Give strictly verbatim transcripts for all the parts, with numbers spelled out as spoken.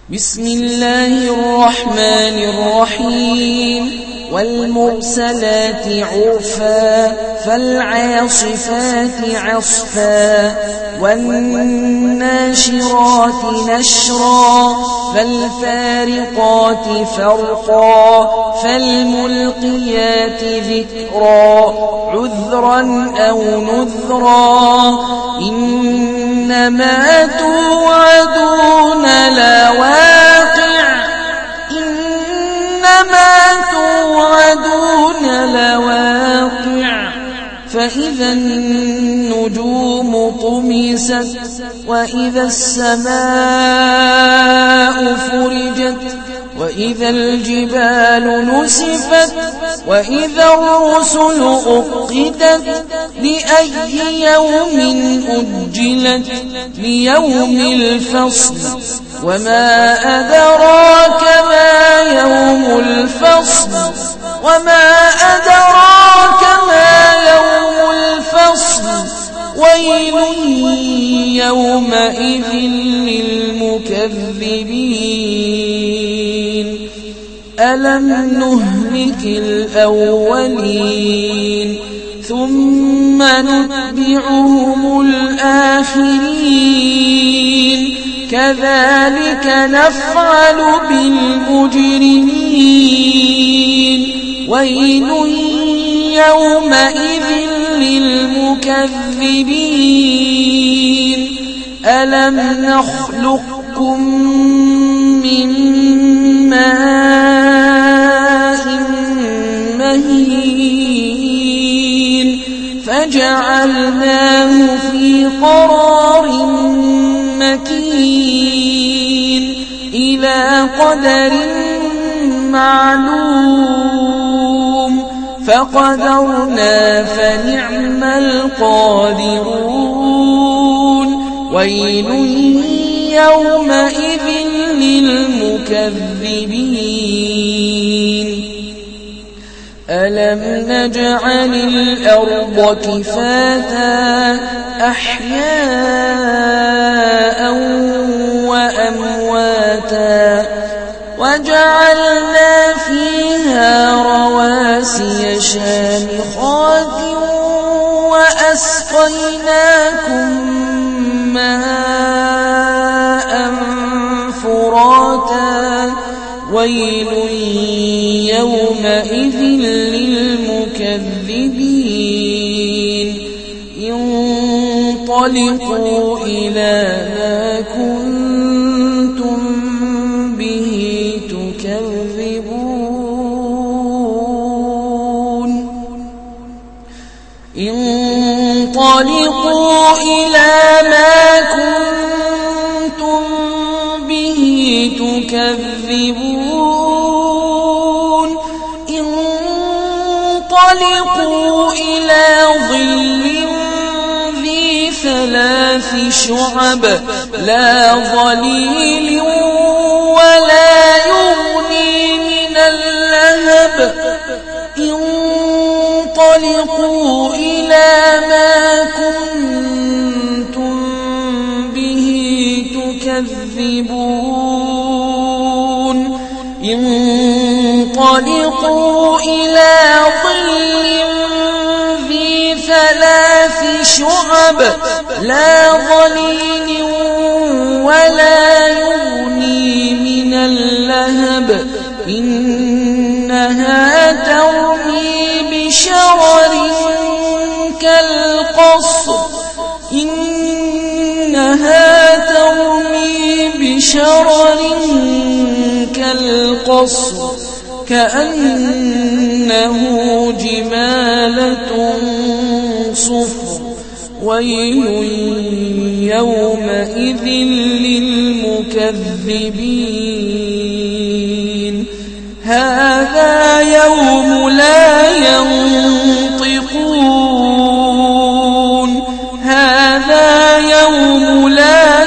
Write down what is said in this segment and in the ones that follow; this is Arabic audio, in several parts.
بسم الله الرحمن الرحيم والمرسلات عرفا فالعاصفات عصفا والناشرات نشرا فالفارقات فرقا فالملقيات ذكرا عذرا أو نذرا إنما توعدون لواقع إنما توعدون لواقع فإذا النجوم طمست وإذا السماء فرجت وإذا الجبال نسفت وإذا الرسل أقتت لأي يوم أجلت ليوم الفصل وما أدراك ما يوم الفصل وما أدراك ما يوم الفصل ويل يومئذ للمكذبين ألم نهلك الأولين ثم نتبعهم الآخرين كذلك نفعل بالمجرمين ويل يومئذ للمكذبين ألم نخلقكم من ماء مهين فجعلناه في قرار مكين إلى قدر معلوم فقدرنا فنعم القادرون ويل يومئذ للمكذبين ألم نجعل الأرض كفاتا أحياء وأمواتا وجعلنا فيها رواسي شامخات وأسقيناكم ماء فراتا ويل يومئذ للمكذبين انطلقوا إلى ما كنتم به تكذبون انطلقوا إلى ما كنتم به تكذبون انطلقوا إلى ظل ذي ثلاث شعب لا ظليل ولا يغني من اللهب انطلقوا إلى ما كنتم به تكذبون انطلقوا إلى ظل ذي ثلاث شعب لا ظليل ولا يغني من اللهب إنها ترمي بشرر كالقصر إنها ترمي بشرر كالقصر كأنه جمالة صفر ويل يومئذ للمكذبين هذا يوم لا ينطقون هذا يوم لا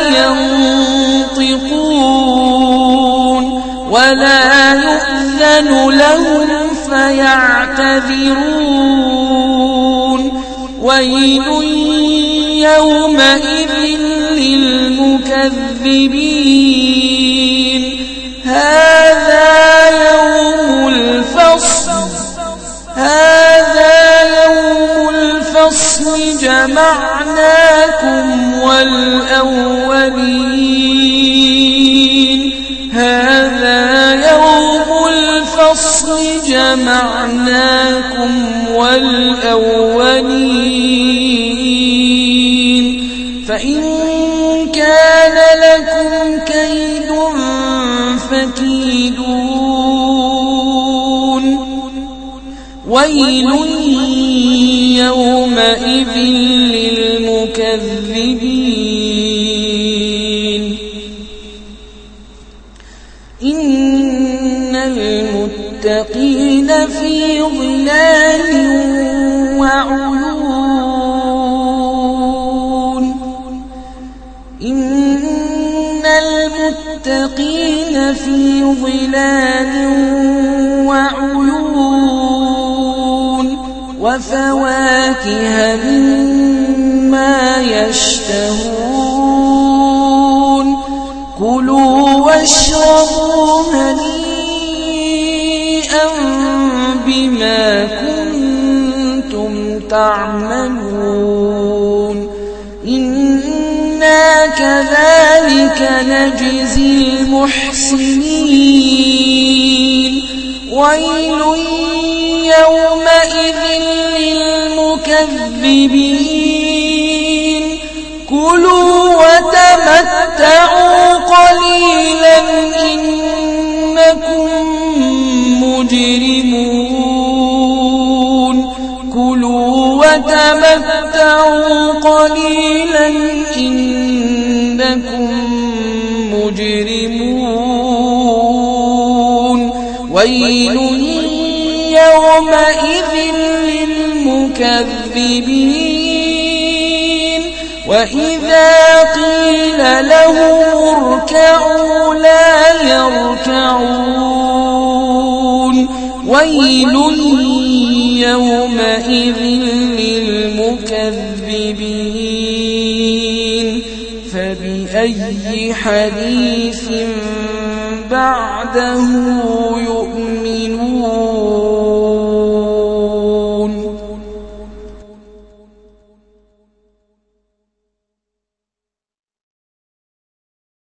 ينطقون ولا يؤذن لهم فيعتذرون ويل يومئذ للمكذبين جمعناكم والأولين هذا يوم الفصل جمعناكم والأولين فإن كان لكم كيد فكيدون ويل يومئذ للمكذبين إن المتقين في ظلال وعيون إن المتقين في ظلال وعيون وفواكه مما يشتهون كلوا واشربوا هنيئا بما كنتم تعملون إنا كذلك نجزي المحسنين ويل يومئذ للمكذبين كلوا وتمتعوا قليلا إنكم مجرمون كلوا وتمتعوا قليلا إنكم مجرمون ويل يومئذ للمكذبين وإذا قيل لهم اركعوا لا يركعون ويل يومئذ للمكذبين فبأي حديث بعده